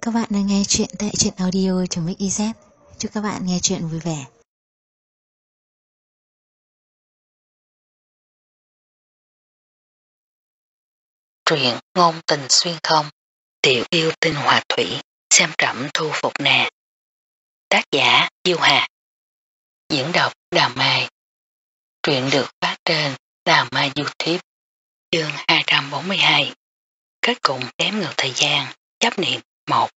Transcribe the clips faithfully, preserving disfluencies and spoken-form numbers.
các bạn đang nghe chuyện tại truyện audio.mix.iz. Chúc các bạn nghe chuyện vui vẻ. Truyện ngôn tình xuyên không, tiểu yêu tinh hòa thủy, xem trẫm thu phục nè. Tác giả Diêu Hà. Diễn đọc Đào Mai. Truyện được phát trên Đào Mai YouTube. Chương hai trăm bốn mươi hai. Kết cục đếm ngược thời gian, chấp niệm một.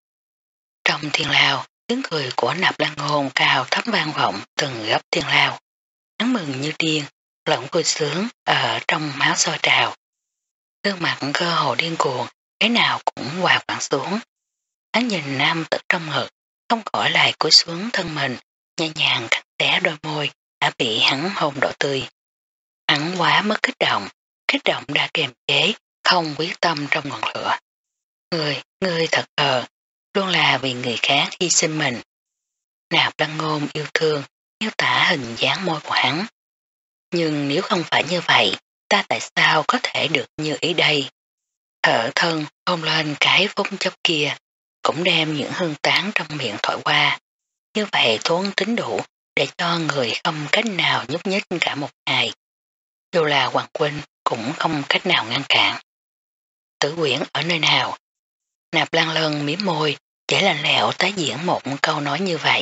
Trong thiên lao, tiếng cười của Nạp Lan Ngôn cao thấp vang vọng từng góc thiên lao. Hắn mừng như điên, lẫn vui sướng ở trong máu sôi trào. Gương mặt cơ hồ điên cuồng, cái nào cũng hòa quảng xuống. Hắn nhìn nam tử trong ngực, không khỏi lại cúi xuống thân mình, nhẹ nhàng cắt xé đôi môi, đã bị hắn hôn đỏ tươi. Hắn quá mất kích động, kích động đã kềm chế, không quyết tâm trong ngọn lửa. Người, người thật khờ, luôn là vì người khác hy sinh mình. Nạp Lan Ngôn yêu thương, miêu tả hình dáng môi của hắn. Nhưng nếu không phải như vậy, ta tại sao có thể được như ý đây? Thở thân hôn lên cái phút chốc kia, cũng đem những hương tán trong miệng thổi qua. Như vậy thốn tính đủ để cho người không cách nào nhúc nhích cả một ngày. Dù là Hoàng Huynh cũng không cách nào ngăn cản. Tử Quyển ở nơi nào? Nạp Lan Lân mím môi, chỉ lạnh lẽo tái diễn một câu nói như vậy.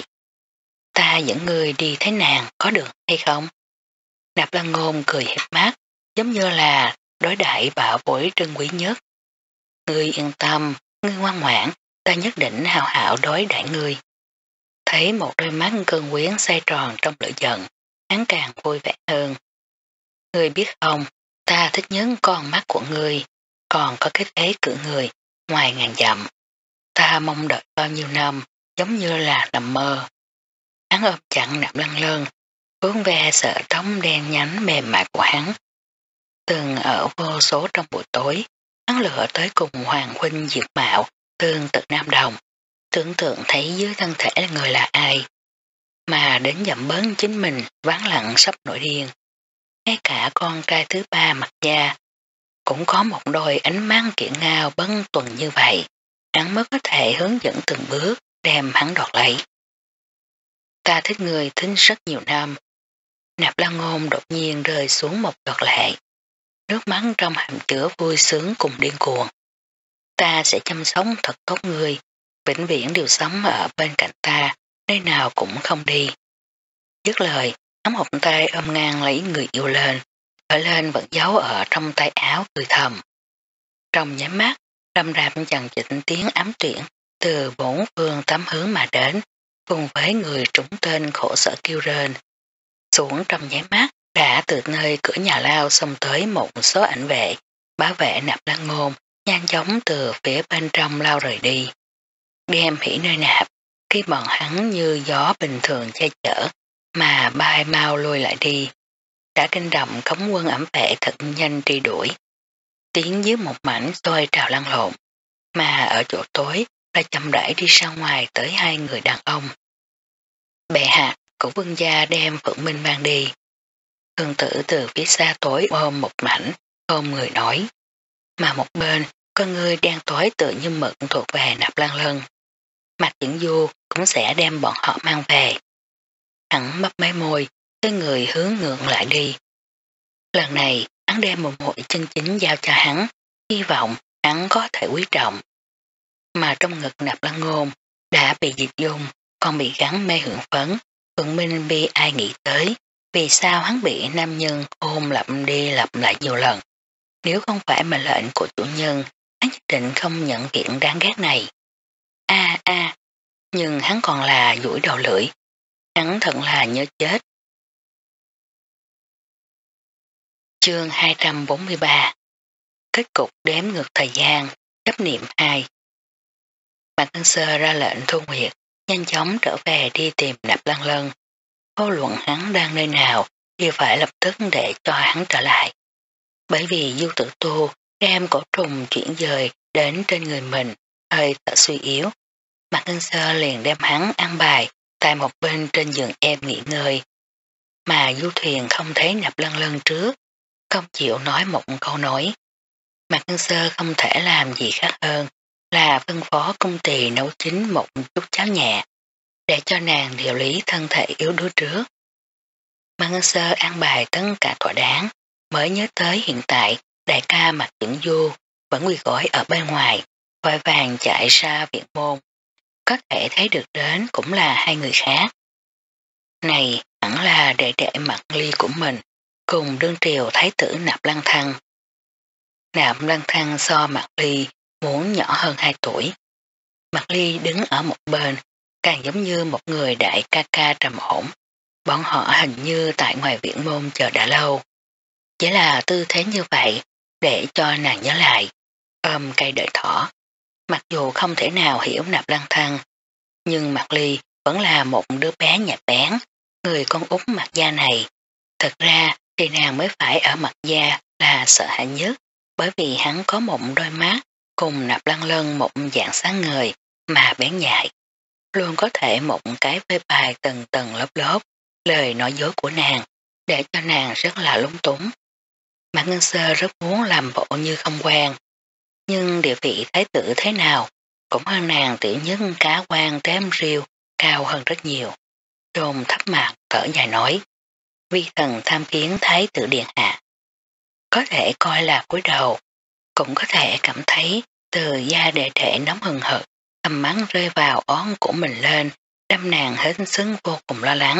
Ta dẫn người đi thấy nàng có được hay không? Nạp Lan Ngôn cười hiếp mắt, giống như là đối đãi bảo bối trân quý nhất. Ngươi yên tâm, ngươi ngoan ngoãn, ta nhất định hào hảo đối đãi ngươi. Thấy một đôi mắt cơn quyến xoay tròn trong lửa giận, hắn càng vui vẻ hơn. Ngươi biết không, ta thích nhất con mắt của ngươi, còn có cái thế cử người, ngoài ngàn dặm. Ta mong đợi bao nhiêu năm, giống như là nằm mơ. Hắn ôm chặn Nạp Lan Lân, vướng ve sợ trống đen nhánh mềm mại của hắn. Từng ở vô số trong buổi tối, hắn lựa tới cùng Hoàng Huynh diệt mạo, tương tự Nam Đồng, tưởng tượng thấy dưới thân thể là người là ai. Mà đến dặm bớn chính mình ván lặng sắp nổi điên. Ngay cả con trai thứ ba Mặt Gia cũng có một đôi ánh mắt kiển ngao bấn tuần như vậy, hắn mới có thể hướng dẫn từng bước đem hắn đoạt lấy. Ta thích người thính rất nhiều năm. Nạp Lan Ngôn đột nhiên rơi xuống một giọt lệ. Nước mắt trong hàm chứa vui sướng cùng điên cuồng. Ta sẽ chăm sóc thật tốt người, vĩnh viễn đều sống ở bên cạnh ta, nơi nào cũng không đi. Dứt lời, hắn một tay ôm ngang lấy người yêu lên, ở lên vẫn giấu ở trong tay áo cười thầm. Trong nháy mắt, rầm rạp chằng chịt tiếng ám tuyển từ bốn phương tám hướng mà đến, cùng với người trúng tên khổ sở kêu rên. Xuống trong nháy mắt, đã từ nơi cửa nhà lao xông tới một số ảnh vệ, bảo vệ Nạp Lan Ngôn, nhanh chóng từ phía bên trong lao rời đi. Đem hỉ nơi nạp, khi bọn hắn như gió bình thường che chở, mà bay mau lùi lại đi. Đã kinh động cống quân ẩm vệ thật nhanh truy đuổi. Tiếng dưới một mảnh xôi trào lăn lộn, mà ở chỗ tối đã chậm rãi đi ra ngoài tới hai người đàn ông. Bệ hạ của vương gia đem Phượng Minh mang đi. Hương tử từ phía xa tối ôm một mảnh, ôm người nói. Mà một bên, con người đang tối tự như mực thuộc về Nạp Lan Lân. Mạch Diễn Du cũng sẽ đem bọn họ mang về. Hắn mấp máy môi, cái người hướng ngượng lại đi. Lần này, hắn đem một hội chân chính giao cho hắn, hy vọng hắn có thể quý trọng. Mà trong ngực Nạp Lan Ngôn đã bị diệt dung, còn bị gắn mê hưởng phấn. Phượng Minh bi ai nghĩ tới, vì sao hắn bị nam nhân ôm lặp đi lặp lại nhiều lần. Nếu không phải mệnh lệnh của chủ nhân, hắn nhất định không nhận kiện đáng ghét này. A a, nhưng hắn còn là duỗi đầu lưỡi. Hắn thật là nhớ chết. Chương hai trăm bốn mươi ba. Kết cục đếm ngược thời gian, chấp niệm hai. Mạc Ngân Sơ ra lệnh Thu Nguyệt nhanh chóng trở về đi tìm Nạp Lan Lân. Vô luận hắn đang nơi nào thì phải lập tức để cho hắn trở lại. Bởi vì Du Tử Tu đem cổ trùng chuyển dời đến trên người mình hơi thở suy yếu. Mạc Ngân Sơ liền đem hắn ăn bài tại một bên trên giường em nghỉ ngơi. Mà Du Thuyền không thấy Nạp Lan Lân trước, không chịu nói một câu nói. Mạc Ngân Sơ không thể làm gì khác hơn là phân phó cung tỳ nấu chín một chút cháo nhẹ, để cho nàng điều lý thân thể yếu đuối trước. Mạc Ngân Sơ an bài tất cả thỏa đáng, mới nhớ tới hiện tại đại ca Mạc Dưỡng Du vẫn quỳ gối ở bên ngoài, vội vàng chạy ra viện môn. Có thể thấy được đến cũng là hai người khác. Này hẳn là đệ đệ Mạc Ly của mình, cùng đương triều thái tử Nạp Lăng Thăng. Nạp Lăng Thăng so Mạc Ly muốn nhỏ hơn hai tuổi. Mạc Ly đứng ở một bên, càng giống như một người đại ca ca trầm ổn. Bọn họ hình như tại ngoài viện môn chờ đã lâu. Chỉ là tư thế như vậy, để cho nàng nhớ lại, ôm cây đợi thỏ. Mặc dù không thể nào hiểu Nạp Lăng Thăng, nhưng Mạc Ly vẫn là một đứa bé nhạt bén, người con út Mạc gia này. Thật ra thì nàng mới phải ở Mạc gia là sợ hãi nhất, bởi vì hắn có một đôi mắt cùng Nạp Lăng Lân một dạng sáng ngời mà bén nhạy. Luôn có thể một cái phê bài tầng tầng lớp lớp lời nói dối của nàng, để cho nàng rất là lúng túng. Mạc Ngân Sơ rất muốn làm bộ như không quen, nhưng địa vị thái tử thế nào cũng hơn nàng tiểu nhất cá quan tém riêu cao hơn rất nhiều. Trôn thấp mặt thở dài nói, vi thần tham kiến thái tử điện hạ. Có thể coi là cúi đầu, cũng có thể cảm thấy từ da đệ đệ nóng hừng hực, tầm mắng rơi vào ón của mình lên, đâm nàng hết sức vô cùng lo lắng.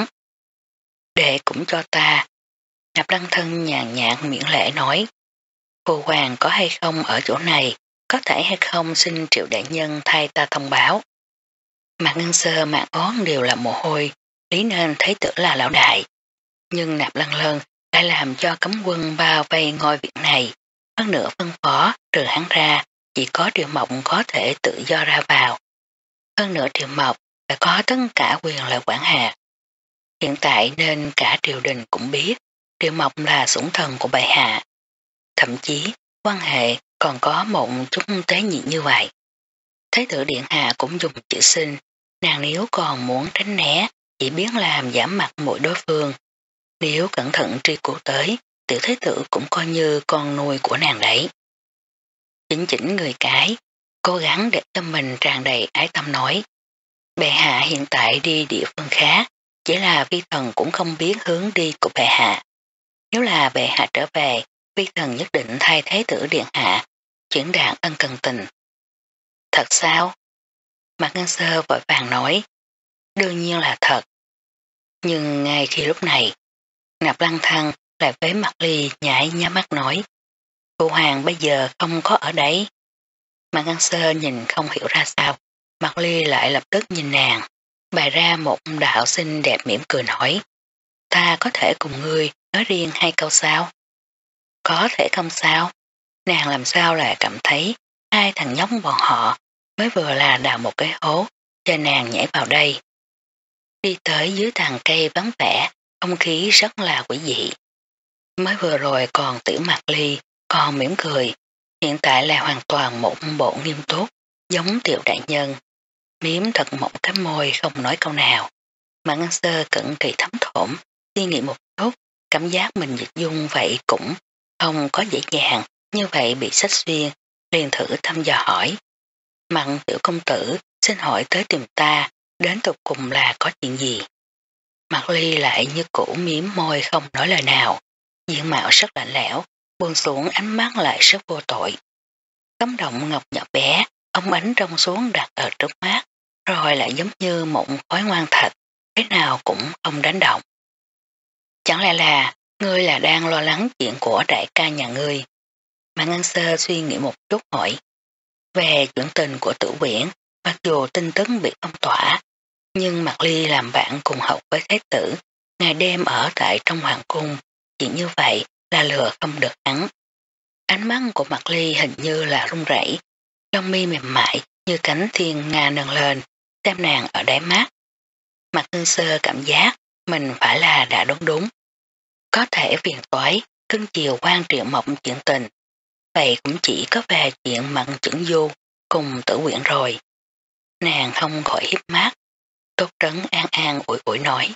Đệ cũng cho ta. Nạp Lăng Thân nhàn nhạt miễn lễ nói, phụ hoàng có hay không ở chỗ này, có thể hay không xin Triệu đại nhân thay ta thông báo. Mạc Ngân Sơ mạc ón đều là mồ hôi, lý nên thấy tưởng là lão đại. Nhưng Nạp Lăng Lân đã làm cho cấm quân bao vây ngôi viện này, hơn nữa phân phó trừ hắn ra, chỉ có Triệu Mộc có thể tự do ra vào. Hơn nữa Triệu Mộc đã có tất cả quyền lợi quản hạt. Hiện tại nên cả triều đình cũng biết Triệu Mộc là sủng thần của bệ hạ. Thậm chí quan hệ còn có một chút tế nhị như vậy. Thái tử điện hạ cũng dùng chữ sinh, nàng nếu còn muốn tránh né, chỉ biết làm giảm mặt mũi đối phương. Nếu cẩn thận truy cứu tới, tiểu thái tử cũng coi như con nuôi của nàng đấy. Chỉnh chỉnh người cái, cố gắng để cho mình tràn đầy ái tâm nói. Bệ hạ hiện tại đi địa phương khác, chỉ là vi thần cũng không biết hướng đi của bệ hạ. Nếu là bệ hạ trở về, vi thần nhất định thay thế tử điện hạ, chuyển đạt ân cần tình. Thật sao? Mạc Ngân Sơ vội vàng nói. Đương nhiên là thật. Nhưng ngay khi lúc này, Nạp Lăng Thăng lại với Mạc Ly nhảy nhá mắt nói. Phụ hoàng bây giờ không có ở đấy. Mạc Ngân Sơ nhìn không hiểu ra sao. Mạc Ly lại lập tức nhìn nàng, bày ra một đạo xinh đẹp mỉm cười nói. Ta có thể cùng ngươi nói riêng hai câu sao? Có thể không sao. Nàng làm sao lại cảm thấy hai thằng nhóc bọn họ mới vừa là đào một cái hố cho nàng nhảy vào đây. Đi tới dưới tàn cây vắng vẻ, không khí rất là quỷ dị. Mới vừa rồi còn tiểu Mạc Ly, còn mỉm cười, hiện tại là hoàn toàn một bộ nghiêm túc, giống tiểu đại nhân. Miếm thật một cái môi không nói câu nào. Mạc Ngân Sơ cẩn kỳ thấm thổm, suy nghĩ một chút, cảm giác mình dịch dung vậy cũng không có dễ dàng, như vậy bị sách xuyên, liền thử thăm dò hỏi. Mặn tiểu công tử xin hỏi tới tìm ta, đến tục cùng là có chuyện gì? Mạc Ly lại như cũ miếm môi không nói lời nào, diện mạo rất lạnh lẽo, buông xuống ánh mắt lại rất vô tội. Tấm động ngọc nhỏ bé, ống ánh trong xuống đặt ở trước mắt, rồi lại giống như một khói ngoan thạch, thế nào cũng không đánh động. Chẳng lẽ là ngươi là đang lo lắng chuyện của đại ca nhà ngươi? Mạc Ngân Sơ suy nghĩ một chút hỏi. Về chuyện tình của Tử Quyển, mặc dù tin tức bị phong tỏa, nhưng Mạc Ly làm bạn cùng học với thái tử, ngày đêm ở tại trong hoàng cung, chuyện như vậy là lừa không được hắn. Ánh mắt của Mạc Ly hình như là run rẩy, lông mi mềm mại như cánh thiên nga nâng lên, xem nàng ở đáy mắt. Mạc Ngân Sơ cảm giác mình phải là đã đúng đúng. Có thể phiền toái, cưng chiều quan Triệu Mộc chuyện tình. Vậy cũng chỉ có về chuyện Mặn Chưởng Du cùng Tử Quyển rồi. Nàng không khỏi hiếp mắt, tốt trấn an an ủi ủi nói.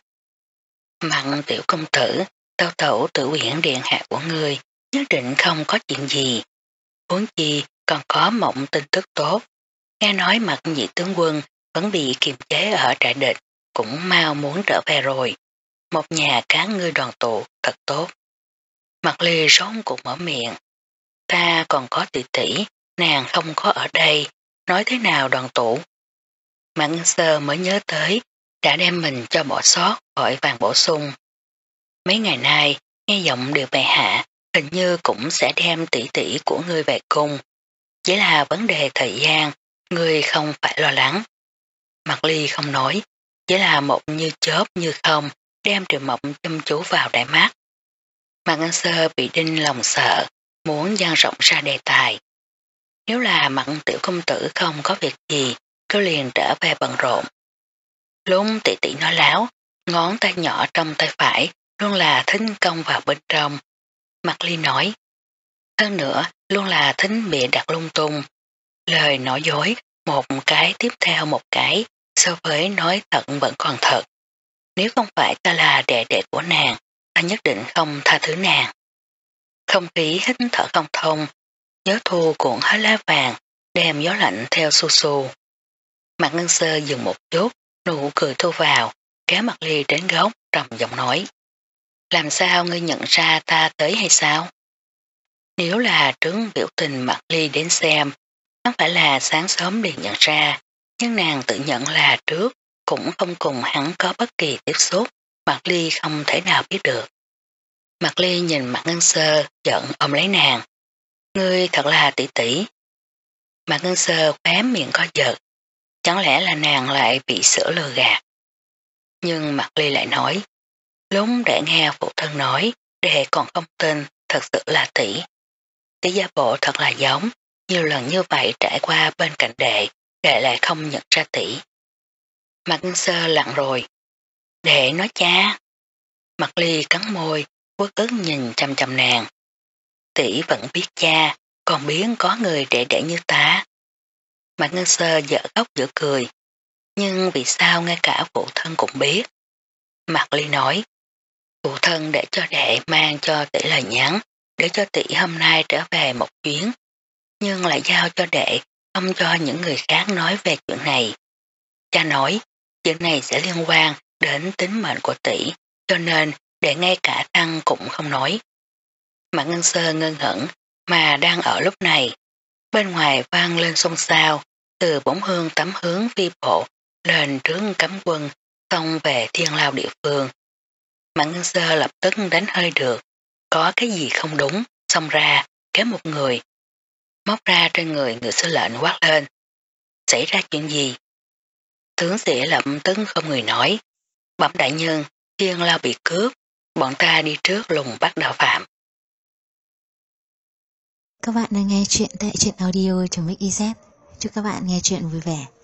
Mặn tiểu công tử, tâu tẩu Tử Quyển điện hạ của ngươi nhất định không có chuyện gì. Huống chi còn có mộng tin tức tốt. nghe nói Mạc Nhị tướng quân vẫn bị kiềm chế ở trại địch, cũng mau muốn trở về rồi. Một nhà cá ngươi đoàn tụ, thật tốt. Mạc Ly rống cuộc mở miệng. Ta còn có tỷ tỷ, nàng không có ở đây, nói thế nào đoàn tụ. Mạc Ngân Sơ mới nhớ tới, đã đem mình cho bỏ sót, vội vàng bổ sung. Mấy ngày nay, nghe giọng điều bệ hạ, hình như cũng sẽ đem tỷ tỷ của ngươi về cung. Chỉ là vấn đề thời gian, ngươi không phải lo lắng. Mạc Ly không nói, chỉ là một như chớp như không, đem Triệu Mộng chăm chú vào đại mắt. Mạc Ngân Sơ bị đinh lòng sợ, muốn dang rộng ra đề tài. Nếu là Mạc tiểu công tử không có việc gì, cứ liền trở về bận rộn. Lúc tỷ tỷ nói láo, ngón tay nhỏ trong tay phải luôn là thính công vào bên trong. Mạc Ly nói, hơn nữa luôn là thính bịa đặt lung tung. Lời nói dối, một cái tiếp theo một cái, so với nói thật vẫn còn thật. Nếu không phải ta là đệ đệ của nàng, ta nhất định không tha thứ nàng. Không khí hít thở không thông, gió thu cuộn hết lá vàng, đem gió lạnh theo su su. Mạc Ngân Sơ dừng một chút, nụ cười thu vào, kéo Mạc Ly đến góc, trầm giọng nói. Làm sao ngươi nhận ra ta tới hay sao? Nếu là trứng biểu tình Mạc Ly đến xem, không phải là sáng sớm liền nhận ra, nhưng nàng tự nhận là trước, cũng không cùng hắn có bất kỳ tiếp xúc, Mạc Ly không thể nào biết được. Mạc Ly nhìn Mạc Ngân Sơ, giận ôm lấy nàng. Ngươi thật là tỷ tỷ. Mạc Ngân Sơ khóe miệng co giật, chẳng lẽ là nàng lại bị sữa lừa gạt. Nhưng Mạc Ly lại nói, lúc để nghe phụ thân nói, đệ còn không tin, thật sự là tỷ. Tỷ gia bộ thật là giống, nhiều lần như vậy trải qua bên cạnh đệ, đệ lại không nhận ra tỷ. Mạc Ngân Sơ lặng rồi. Đệ nói cha. Mạc Ly cắn môi, uất ức nhìn chăm chăm nàng. Tỷ vẫn biết cha, còn biết có người đệ đệ như ta. Mạc Ngân Sơ dở khóc dở cười. Nhưng vì sao ngay cả phụ thân cũng biết? Mạc Ly nói, phụ thân để cho đệ mang cho tỷ lời nhắn, để cho tỷ hôm nay trở về một chuyến, nhưng lại giao cho đệ, không cho những người khác nói về chuyện này. Cha nói, chuyện này sẽ liên quan đến tính mệnh của tỷ, cho nên đệ ngay cả thăng cũng không nói. Mạc Ngân Sơ ngơ ngẩn, mà đang ở lúc này. Bên ngoài vang lên xôn xao, từ bóng hương tắm hướng phi bộ, lên trướng cấm quân, xông về thiên lao địa phương. Mạc Ngân Sơ lập tức đánh hơi được, có cái gì không đúng, xông ra, kéo một người. Móc ra trên người người sứ lệnh quát lên. Xảy ra chuyện gì? Tướng sĩ lập tức không người nói. Bẩm đại nhân, thiên lao bị cướp, bọn ta đi trước lùng bắt đạo phạm. Các bạn đang nghe chuyện tại truyện audio.mixyz. Chúc các bạn nghe chuyện vui vẻ.